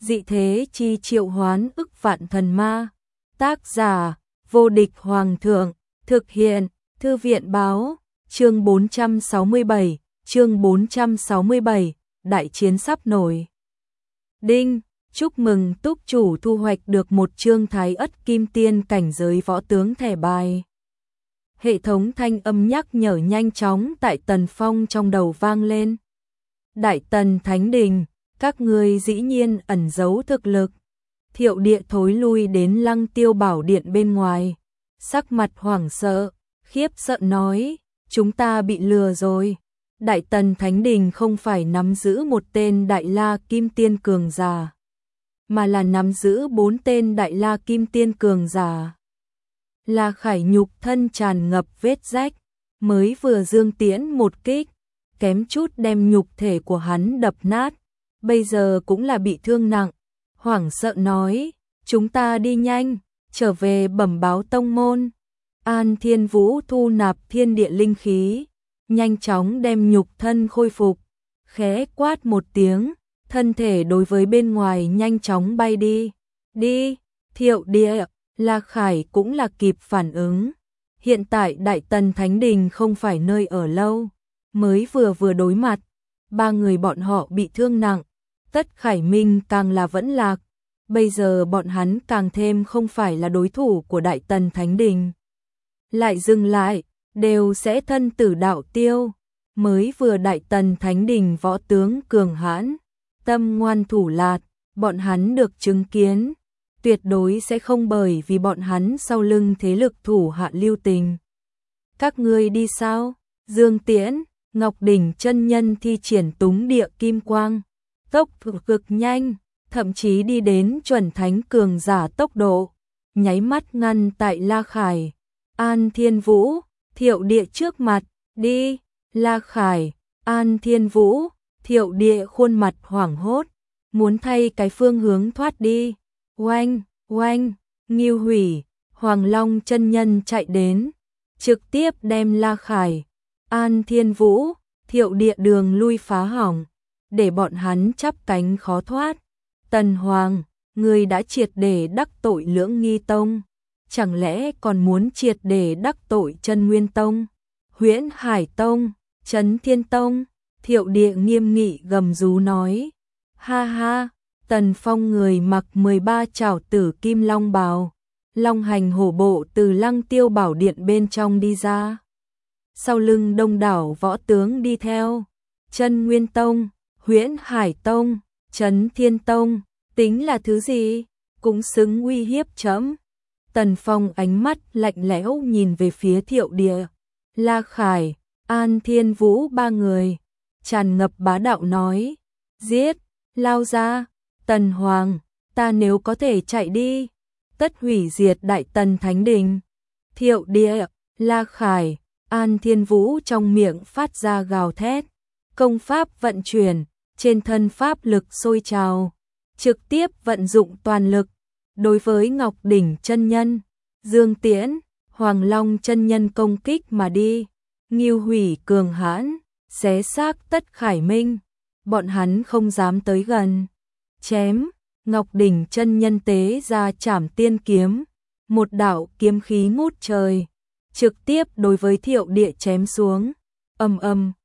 Dị thế chi triệu hoán ức vạn thần ma. Tác giả, vô địch hoàng thượng. Thực hiện, thư viện báo. Chương 467, đại chiến sắp nổi. Đinh, chúc mừng túc chủ thu hoạch được một chương thái ất kim tiên cảnh giới võ tướng thẻ bài. Hệ thống thanh âm nhắc nhở nhanh chóng tại Tần Phong trong đầu vang lên. Đại Tần Thánh Đình, các ngươi dĩ nhiên ẩn giấu thực lực. Thiệu Địa thối lui đến Lăng Tiêu Bảo Điện bên ngoài, sắc mặt hoảng sợ, khiếp sợ nói, chúng ta bị lừa rồi. Đại Tần Thánh Đình không phải nắm giữ một tên Đại La Kim Tiên cường giả, mà là nắm giữ 4 tên Đại La Kim Tiên cường giả. La Khải nhục thân tràn ngập vết rách, mới vừa dương tiễn một kích, kém chút đem nhục thể của hắn đập nát, bây giờ cũng là bị thương nặng. Hoảng sợ nói, chúng ta đi nhanh, trở về bẩm báo tông môn. An Thiên Vũ thu nạp thiên địa linh khí, nhanh chóng đem nhục thân khôi phục, khẽ quát một tiếng, thân thể đối với bên ngoài nhanh chóng bay đi. Đi, Thiệu Địa, La Khải cũng là kịp phản ứng. Hiện tại Đại Tần Thánh Đình không phải nơi ở lâu, mới vừa đối mặt, 3 người bọn họ bị thương nặng, Tất Khải Minh càng là vẫn lạc, bây giờ bọn hắn càng thêm không phải là đối thủ của Đại Tần Thánh Đình. Lại dừng lại, đều sẽ thân tử đạo tiêu, mới vừa Đại Tần Thánh Đình võ tướng cường hãn, tâm ngoan thủ lạt, bọn hắn được chứng kiến, tuyệt đối sẽ không bởi vì bọn hắn sau lưng thế lực thủ hạ lưu tình. Các ngươi đi sao? Dương Tiễn, Ngọc Đỉnh chân nhân thi triển túng địa kim quang, tốc cực nhanh, thậm chí đi đến chuẩn thánh cường giả tốc độ, nháy mắt ngăn tại La Khải, An Thiên Vũ, Thiệu Địa trước mặt. Đi, La Khải, An Thiên Vũ, Thiệu Địa khuôn mặt hoảng hốt, muốn thay cái phương hướng thoát đi. Oanh, oanh, Ngưu Hủy, Hoàng Long chân nhân chạy đến, trực tiếp đem La Khải, An Thiên Vũ, Thiệu Địa đường lui phá hỏng, để bọn hắn chắp cánh khó thoát. Tần Hoàng, người đã triệt để đắc tội Lưỡng Nghi Tông, chẳng lẽ còn muốn triệt để đắc tội Chân Nguyên Tông, Huyễn Hải Tông, Trấn Thiên Tông? Thiệu Địa nghiêm nghị gầm rú nói, ha ha. Tần Phong người mặc 13 trảo tử kim long bào, long hành hổ bộ từ Lăng Tiêu Bảo Điện bên trong đi ra. Sau lưng đông đảo võ tướng đi theo, Chân Nguyên Tông, Huyễn Hải Tông, Trấn Thiên Tông, tính là thứ gì, cũng xứng uy hiếp trẫm. Tần Phong ánh mắt lạnh lẽo nhìn về phía Thiệu Địa, La Khải, An Thiên Vũ 3 người, tràn ngập bá đạo nói, giết, lao ra. Tần Hoàng, ta nếu có thể chạy đi, tất hủy diệt Đại Tần Thánh Đình. Thiệu Địa, La Khải, An Thiên Vũ trong miệng phát ra gào thét, công pháp vận chuyển, trên thân pháp lực sôi trào, trực tiếp vận dụng toàn lực. Đối với Ngọc Đỉnh chân nhân, Dương Tiễn, Hoàng Long chân nhân công kích mà đi, Ngưu Hủy cường hãn, xé xác Tất Khải Minh, bọn hắn không dám tới gần. Chém, Ngọc Đỉnh chân nhân tế ra Trảm Tiên kiếm, một đạo kiếm khí ngút trời, trực tiếp đối với Thiệu Địa chém xuống. Ầm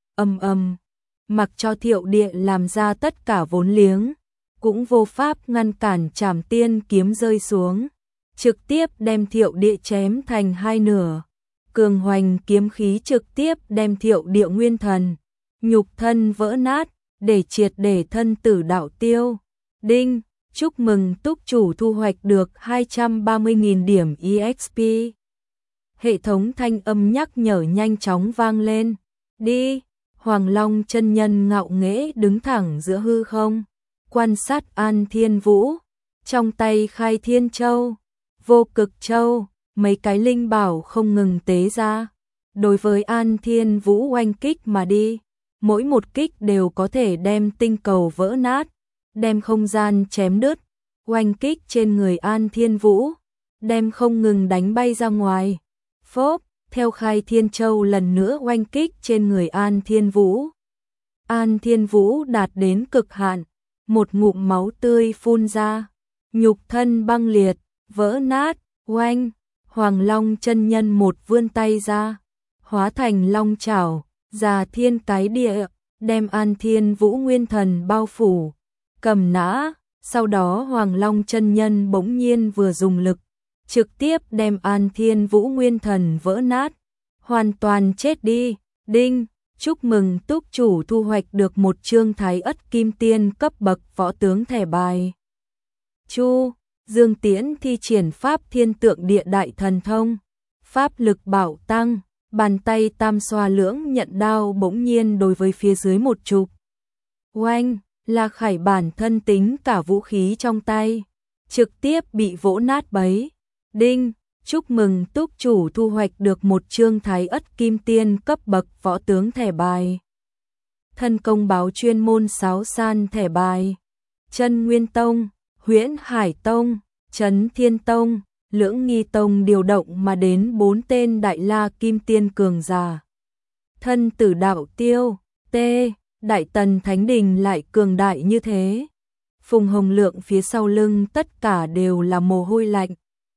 ầm, mặc cho Thiệu Địa làm ra tất cả vốn liếng, cũng vô pháp ngăn cản Trảm Tiên kiếm rơi xuống, trực tiếp đem Thiệu Địa chém thành 2 nửa. Cường hoành kiếm khí trực tiếp đem Thiệu Địa nguyên thần, nhục thân vỡ nát, để triệt để thân tử đạo tiêu. Đinh, chúc mừng túc chủ thu hoạch được 230.000 điểm EXP. Hệ thống thanh âm nhắc nhở nhanh chóng vang lên. Đi, Hoàng Long chân nhân ngạo nghễ đứng thẳng giữa hư không, quan sát An Thiên Vũ, trong tay Khai Thiên Châu, Vô Cực Châu, mấy cái linh bảo không ngừng tế ra, đối với An Thiên Vũ oanh kích mà đi, mỗi một kích đều có thể đem tinh cầu vỡ nát, đem không gian chém đứt, oanh kích trên người An Thiên Vũ, đem không ngừng đánh bay ra ngoài. Phốp, theo Khai Thiên Châu lần nữa oanh kích trên người An Thiên Vũ. An Thiên Vũ đạt đến cực hạn, một ngụm máu tươi phun ra, nhục thân băng liệt, vỡ nát, oanh, Hoàng Long chân nhân một vươn tay ra, hóa thành long chảo, già thiên cái địa, đem An Thiên Vũ Nguyên Thần bao phủ, cầm nã, sau đó Hoàng Long chân nhân bỗng nhiên vừa dùng lực, trực tiếp đem An Thiên Vũ Nguyên Thần vỡ nát, hoàn toàn chết đi. Đinh, chúc mừng túc chủ thu hoạch được một chương Thái Ất Kim Tiên cấp bậc võ tướng thẻ bài. Chu, Dương Tiễn thi triển pháp thiên tượng địa đại thần thông, pháp lực bảo tăng, bàn tay tam xoa lưỡng nhận đao bỗng nhiên đối với phía dưới một chụp. Oanh, La Khải bản thân tính cả vũ khí trong tay, trực tiếp bị vỗ nát bấy. Đinh, chúc mừng túc chủ thu hoạch được một chương Thái Ất Kim Tiên cấp bậc võ tướng thẻ bài. Thân công báo chuyên môn sáo san thẻ bài. Chân Nguyên Tông, Huyễn Hải Tông, Trấn Thiên Tông, Lưỡng Nghi Tông điều động mà đến 4 tên Đại La Kim Tiên cường giả. Thân tử đạo tiêu, Đại Tần Thánh Đình lại cường đại như thế. Phùng Hồng Lượng phía sau lưng tất cả đều là mồ hôi lạnh.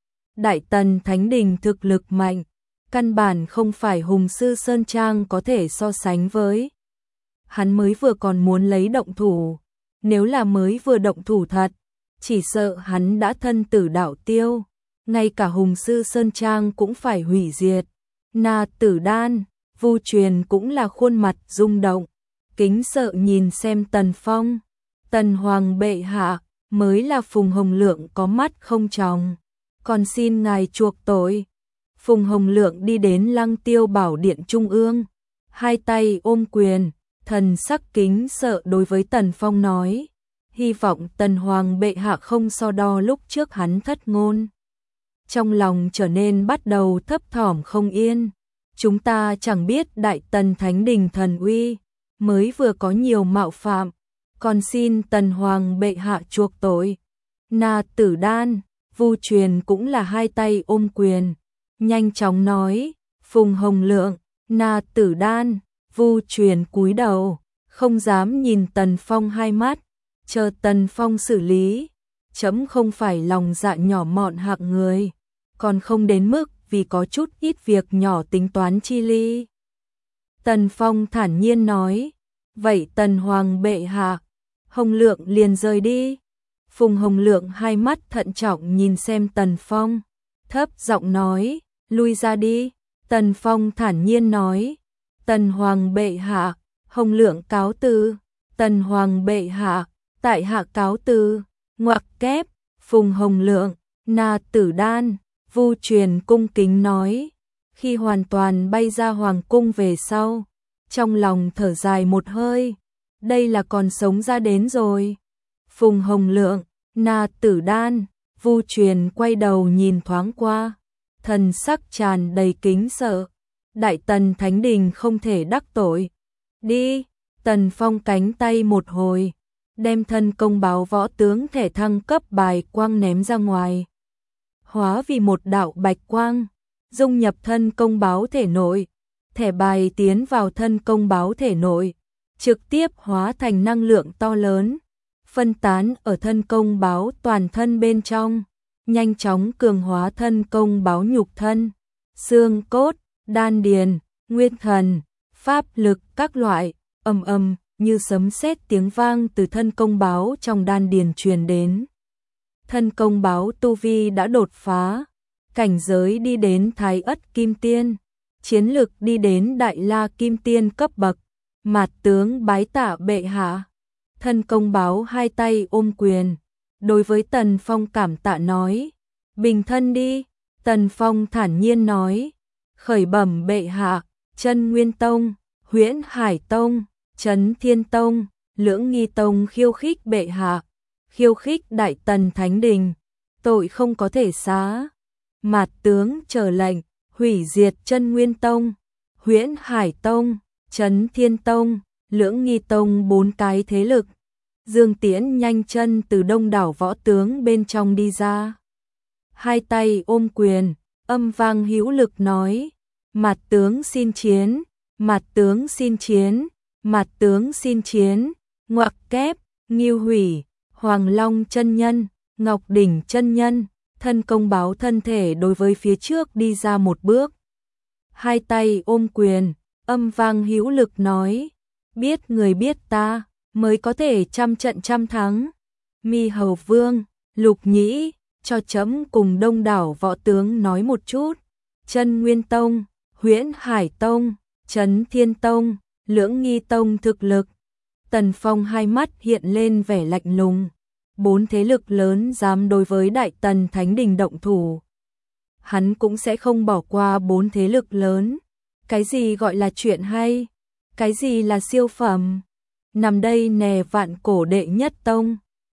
Đại Tần Thánh Đình thực lực mạnh, căn bản không phải Hùng Sư Sơn Trang có thể so sánh với. Hắn mới vừa còn muốn lấy động thủ, nếu là mới vừa động thủ thật, chỉ sợ hắn đã thân tử đạo tiêu, ngay cả Hùng Sư Sơn Trang cũng phải hủy diệt. Na Tử Đan, Vu Truyền cũng là khuôn mặt rung động, kính sợ nhìn xem Tần Phong. Tần Hoàng bệ hạ, mới là Phùng Hồng Lượng có mắt không tròng, còn xin ngài chuộc tội. Phùng Hồng Lượng đi đến Lăng Tiêu Bảo Điện Trung ương, hai tay ôm quyền, thần sắc kính sợ đối với Tần Phong nói, hy vọng Tần Hoàng bệ hạ không so đo lúc trước hắn thất ngôn. Trong lòng trở nên bắt đầu thấp thỏm không yên, chúng ta chẳng biết Đại Tần Thánh Đình thần uy, mới vừa có nhiều mạo phạm, còn xin Tần Hoàng bệ hạ chuộc tội. Na Tử Đan, Vu Truyền cũng là hai tay ôm quyền, nhanh chóng nói, Phùng Hồng Lượng, Na Tử Đan, Vu Truyền cúi đầu, không dám nhìn Tần Phong hai mắt, chờ Tần Phong xử lý, chấm không phải lòng dạ nhỏ mọn hạng người, còn không đến mức vì có chút ít việc nhỏ tính toán chi ly. Tần Phong thản nhiên nói, vậy Tần Hoàng bệ hạ, Hồng Lượng liền rời đi. Phùng Hồng Lượng hai mắt thận trọng nhìn xem Tần Phong, thấp giọng nói, lui ra đi. Tần Phong thản nhiên nói, Tần Hoàng bệ hạ, Hồng Lượng cáo từ. Tần Hoàng bệ hạ, tại hạ cáo từ. Ngoặc kép, Phùng Hồng Lượng, Na Tử Đan, Vu Truyền cung kính nói, khi hoàn toàn bay ra hoàng cung về sau, trong lòng thở dài một hơi, đây là còn sống ra đến rồi. Phùng Hồng Lượng, Na Tử Đan, Vu Truyền quay đầu nhìn thoáng qua, thần sắc tràn đầy kính sợ. Đại Tần Thánh Đình không thể đắc tội. Đi, Tần Phong cánh tay một hồi, đem thân công báo võ tướng thẻ thăng cấp bài quang ném ra ngoài. Hóa vì một đạo bạch quang, dung nhập thân công báo thể nội, thẻ bài tiến vào thân công báo thể nội, trực tiếp hóa thành năng lượng to lớn, phân tán ở thân công báo toàn thân bên trong, nhanh chóng cường hóa thân công báo nhục thân, xương cốt, đan điền, nguyên thần, pháp lực các loại, ầm ầm như sấm sét tiếng vang từ thân công báo trong đan điền truyền đến. Thân công báo tu vi đã đột phá, cảnh giới đi đến Thái Ất Kim Tiên, chiến lực đi đến Đại La Kim Tiên cấp bậc. Mạt tướng bái tạ bệ hạ. Thân công báo hai tay ôm quyền, đối với Tần Phong cảm tạ nói, bình thân đi. Tần Phong thản nhiên nói, khởi bẩm bệ hạ, Chân Nguyên Tông, Huyễn Hải Tông, Trấn Thiên Tông, Lưỡng Nghi Tông khiêu khích bệ hạ, khiêu khích Đại Tần Thánh Đình, tội không có thể xá. Mạt tướng chờ lệnh, hủy diệt Chân Nguyên Tông, Huyễn Hải Tông, Trấn Thiên Tông, Lưỡng Nghi Tông 4 cái thế lực. Dương Tiễn nhanh chân từ đông đảo võ tướng bên trong đi ra, hai tay ôm quyền, âm vang hữu lực nói, Mạt tướng xin chiến, Mạt tướng xin chiến, Mạt tướng xin chiến. Ngoặc kép, Ngưu Hủy, Hoàng Long chân nhân, Ngọc Đỉnh chân nhân, thân công báo thân thể đối với phía trước đi ra một bước. Hai tay ôm quyền, âm vang hữu lực nói, biết người biết ta, mới có thể trăm trận trăm thắng. Mi Hầu Vương, Lục Nhĩ, cho trẫm cùng đông đảo võ tướng nói một chút. Chân Nguyên Tông, Huyễn Hải Tông, Trấn Thiên Tông, Lưỡng Nghi Tông thực lực. Tần Phong hai mắt hiện lên vẻ lạnh lùng. 4 thế lực lớn dám đối với Đại Tần Thánh Đình động thủ, hắn cũng sẽ không bỏ qua 4 thế lực lớn. Cái gì gọi là chuyện hay? Cái gì là siêu phẩm? Nằm đây nè vạn cổ đệ nhất tông.